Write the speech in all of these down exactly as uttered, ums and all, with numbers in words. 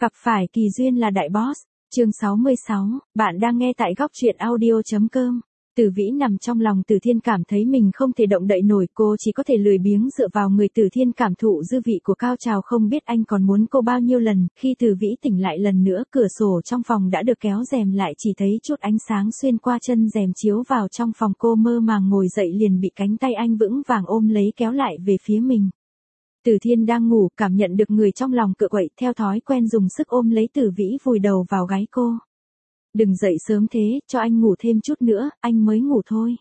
Gặp phải kỳ duyên là đại boss. Chương sáu mươi sáu, bạn đang nghe tại góc truyện audio.com. Tử Vĩ nằm trong lòng Tử Thiên cảm thấy mình không thể động đậy nổi, cô chỉ có thể lười biếng dựa vào người Tử Thiên cảm thụ dư vị của cao trào, không biết anh còn muốn cô bao nhiêu lần. Khi Tử Vĩ tỉnh lại lần nữa, cửa sổ trong phòng đã được kéo rèm lại, chỉ thấy chút ánh sáng xuyên qua chân rèm chiếu vào trong phòng. Cô mơ màng ngồi dậy liền bị cánh tay anh vững vàng ôm lấy kéo lại về phía mình. Tử Thiên đang ngủ, cảm nhận được người trong lòng cựa quậy, theo thói quen dùng sức ôm lấy Tử Vĩ vùi đầu vào gáy cô. Đừng dậy sớm thế, cho anh ngủ thêm chút nữa, anh mới ngủ thôi.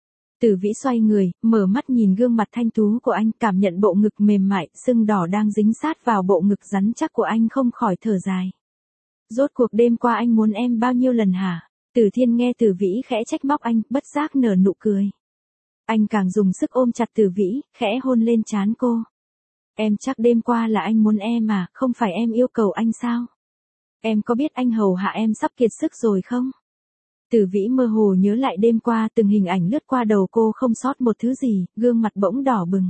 Tử Vĩ xoay người, mở mắt nhìn gương mặt thanh tú của anh, cảm nhận bộ ngực mềm mại, sưng đỏ đang dính sát vào bộ ngực rắn chắc của anh, không khỏi thở dài. Rốt cuộc đêm qua anh muốn em bao nhiêu lần hả? Tử Thiên nghe Tử Vĩ khẽ trách móc anh, bất giác nở nụ cười. Anh càng dùng sức ôm chặt Tử Vĩ, khẽ hôn lên trán cô. Em chắc đêm qua là anh muốn em à, không phải em yêu cầu anh sao? Em có biết anh hầu hạ em sắp kiệt sức rồi không? Tử Vĩ mơ hồ nhớ lại đêm qua, từng hình ảnh lướt qua đầu cô không sót một thứ gì, gương mặt bỗng đỏ bừng.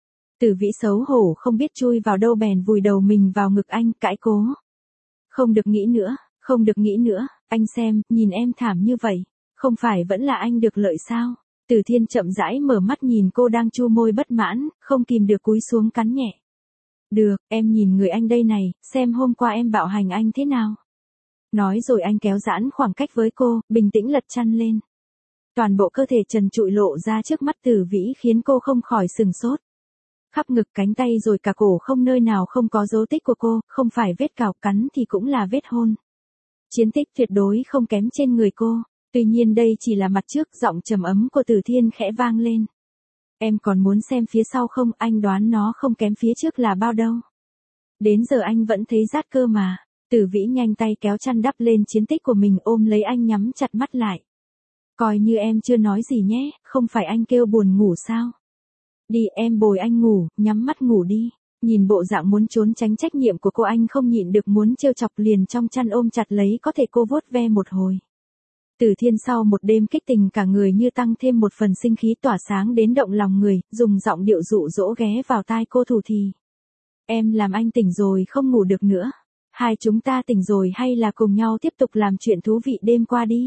Tử Vĩ xấu hổ không biết chui vào đâu bèn vùi đầu mình vào ngực anh, cãi cố. Không được nghĩ nữa, không được nghĩ nữa, anh xem, nhìn em thảm như vậy, không phải vẫn là anh được lợi sao? Tử Thiên chậm rãi mở mắt nhìn cô đang chu môi bất mãn, không kìm được cúi xuống cắn nhẹ. Được, em nhìn người anh đây này, xem hôm qua em bạo hành anh thế nào. Nói rồi anh kéo giãn khoảng cách với cô, bình tĩnh lật chăn lên. Toàn bộ cơ thể trần trụi lộ ra trước mắt Tử Vĩ khiến cô không khỏi sừng sốt. Khắp ngực, cánh tay rồi cả cổ không nơi nào không có dấu tích của cô, không phải vết cào cắn thì cũng là vết hôn. Chiến tích tuyệt đối không kém trên người cô. Tuy nhiên đây chỉ là mặt trước, giọng trầm ấm của Tử Thiên khẽ vang lên. Em còn muốn xem phía sau không, anh đoán nó không kém phía trước là bao đâu. Đến giờ anh vẫn thấy rát cơ mà. Tử Vĩ nhanh tay kéo chăn đắp lên chiến tích của mình, ôm lấy anh nhắm chặt mắt lại. Coi như em chưa nói gì nhé, không phải anh kêu buồn ngủ sao? Đi em bồi anh ngủ, nhắm mắt ngủ đi. Nhìn bộ dạng muốn trốn tránh trách nhiệm của cô, anh không nhịn được muốn trêu chọc, liền trong chăn ôm chặt lấy, có thể cô vuốt ve một hồi. Tử Thiên sau một đêm kích tình cả người như tăng thêm một phần sinh khí tỏa sáng đến động lòng người, dùng giọng điệu dụ dỗ ghé vào tai cô thủ thì. Em làm anh tỉnh rồi không ngủ được nữa. Hai chúng ta tỉnh rồi hay là cùng nhau tiếp tục làm chuyện thú vị đêm qua đi.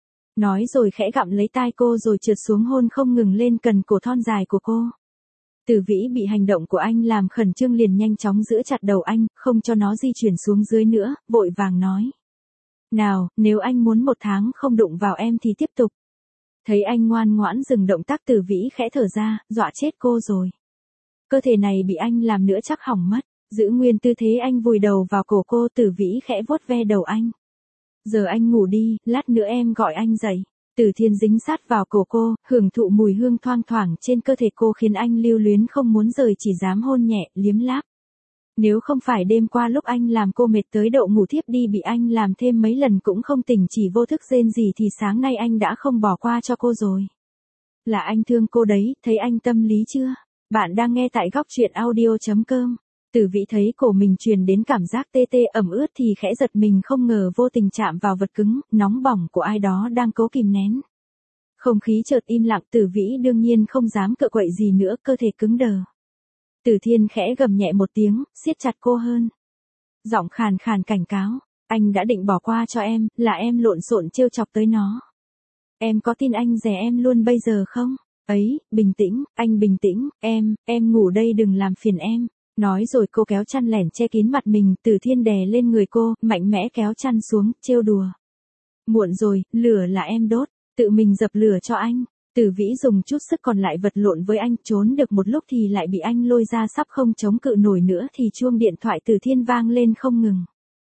Nói rồi khẽ gặm lấy tai cô rồi trượt xuống hôn không ngừng lên cần cổ thon dài của cô. Tử Vĩ bị hành động của anh làm khẩn trương liền nhanh chóng giữ chặt đầu anh, không cho nó di chuyển xuống dưới nữa, vội vàng nói. Nào, nếu anh muốn một tháng không đụng vào em thì tiếp tục. Thấy anh ngoan ngoãn dừng động tác, Tử Vĩ khẽ thở ra, dọa chết cô rồi. Cơ thể này bị anh làm nữa chắc hỏng mất. Giữ nguyên tư thế anh vùi đầu vào cổ cô, Tử Vĩ khẽ vuốt ve đầu anh. Giờ anh ngủ đi, lát nữa em gọi anh dậy. Tử Thiên dính sát vào cổ cô, hưởng thụ mùi hương thoang thoảng trên cơ thể cô khiến anh lưu luyến không muốn rời, chỉ dám hôn nhẹ, liếm láp. Nếu không phải đêm qua lúc anh làm cô mệt tới độ ngủ thiếp đi bị anh làm thêm mấy lần cũng không tỉnh, chỉ vô thức rên rỉ thì sáng nay anh đã không bỏ qua cho cô rồi. Là anh thương cô đấy, thấy anh tâm lý chưa? Bạn đang nghe tại góc truyện audio.com. Tử Vĩ thấy cổ mình truyền đến cảm giác tê tê ẩm ướt thì khẽ giật mình, không ngờ vô tình chạm vào vật cứng, nóng bỏng của ai đó đang cố kìm nén. Không khí chợt im lặng, Tử Vĩ đương nhiên không dám cựa quậy gì nữa, cơ thể cứng đờ. Tử Thiên khẽ gầm nhẹ một tiếng, siết chặt cô hơn. Giọng khàn khàn cảnh cáo, anh đã định bỏ qua cho em, là em lộn xộn trêu chọc tới nó. Em có tin anh dè em luôn bây giờ không? Ấy, bình tĩnh, anh bình tĩnh, em, em ngủ đây đừng làm phiền em. Nói rồi cô kéo chăn lẻn che kín mặt mình, Tử Thiên đè lên người cô, mạnh mẽ kéo chăn xuống, trêu đùa. Muộn rồi, lửa là em đốt, tự mình dập lửa cho anh. Tử Vĩ dùng chút sức còn lại vật lộn với anh, trốn được một lúc thì lại bị anh lôi ra, sắp không chống cự nổi nữa thì chuông điện thoại Tử Thiên vang lên không ngừng.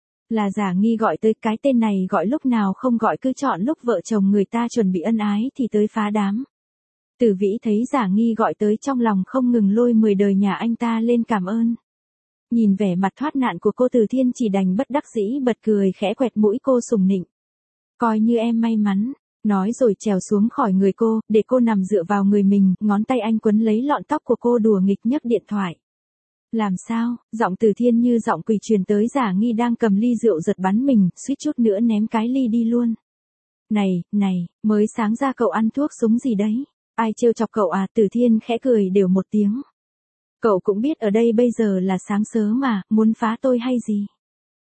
Là Giả Nghi gọi tới, cái tên này gọi lúc nào không gọi, cứ chọn lúc vợ chồng người ta chuẩn bị ân ái thì tới phá đám. Tử Vĩ thấy Giả Nghi gọi tới, trong lòng không ngừng lôi mười đời nhà anh ta lên cảm ơn. Nhìn vẻ mặt thoát nạn của cô, Tử Thiên chỉ đành bất đắc dĩ bật cười, khẽ quẹt mũi cô sủng nịnh. Coi như em may mắn. Nói rồi trèo xuống khỏi người cô, để cô nằm dựa vào người mình, ngón tay anh quấn lấy lọn tóc của cô đùa nghịch nhấc điện thoại. Làm sao? Giọng Tử Thiên như giọng quỷ truyền tới. Giả Nghi đang cầm ly rượu giật bắn mình, suýt chút nữa ném cái ly đi luôn. Này, này, mới sáng ra cậu ăn thuốc súng gì đấy? Ai trêu chọc cậu à? Tử Thiên khẽ cười đều một tiếng. Cậu cũng biết ở đây bây giờ là sáng sớm mà, muốn phá tôi hay gì?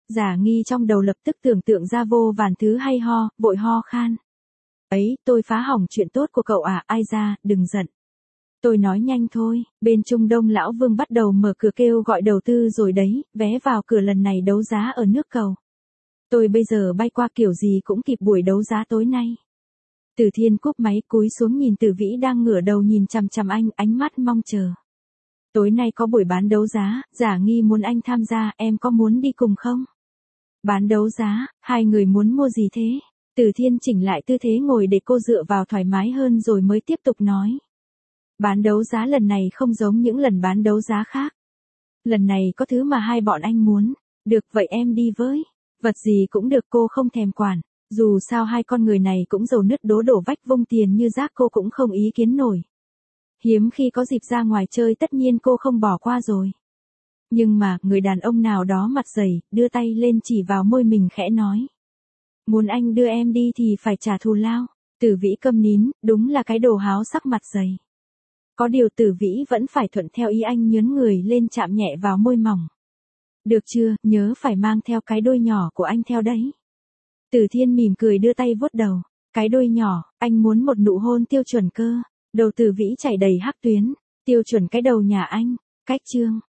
Giả nghi trong đầu lập tức tưởng tượng ra vô vàn thứ hay ho, vội ho khan. Ấy, tôi phá hỏng chuyện tốt của cậu à, ai ra, đừng giận. Tôi nói nhanh thôi, bên Trung Đông Lão Vương bắt đầu mở cửa kêu gọi đầu tư rồi đấy, vé vào cửa lần này đấu giá ở nước cầu. Tôi bây giờ bay qua kiểu gì cũng kịp buổi đấu giá tối nay. Từ Thiên cúp máy cúi xuống nhìn Từ Vĩ đang ngửa đầu nhìn chằm chằm anh, ánh mắt mong chờ. Tối nay có buổi bán đấu giá, Giả nghi muốn anh tham gia, em có muốn đi cùng không? Bán đấu giá, hai người muốn mua gì thế? Từ Thiên chỉnh lại tư thế ngồi để cô dựa vào thoải mái hơn rồi mới tiếp tục nói. Bán đấu giá lần này không giống những lần bán đấu giá khác. Lần này có thứ mà hai bọn anh muốn. Được vậy em đi với. Vật gì cũng được cô không thèm quản. Dù sao hai con người này cũng dầu nứt đố đổ vách vung tiền như rác cô cũng không ý kiến nổi. Hiếm khi có dịp ra ngoài chơi tất nhiên cô không bỏ qua rồi. Nhưng mà người đàn ông nào đó mặt dày, đưa tay lên chỉ vào môi mình khẽ nói. Muốn anh đưa em đi thì phải trả thù lao. Tử Vĩ câm nín, đúng là cái đồ háo sắc mặt dày. Có điều Tử Vĩ vẫn phải thuận theo ý anh nhớn người lên chạm nhẹ vào môi mỏng. Được chưa, nhớ phải mang theo cái đôi nhỏ của anh theo đấy. Từ Thiên mỉm cười đưa tay vuốt đầu. Cái đôi nhỏ, anh muốn một nụ hôn tiêu chuẩn cơ. Đầu Tử Vĩ chảy đầy hắc tuyến. Tiêu chuẩn cái đầu nhà anh. Cách chương.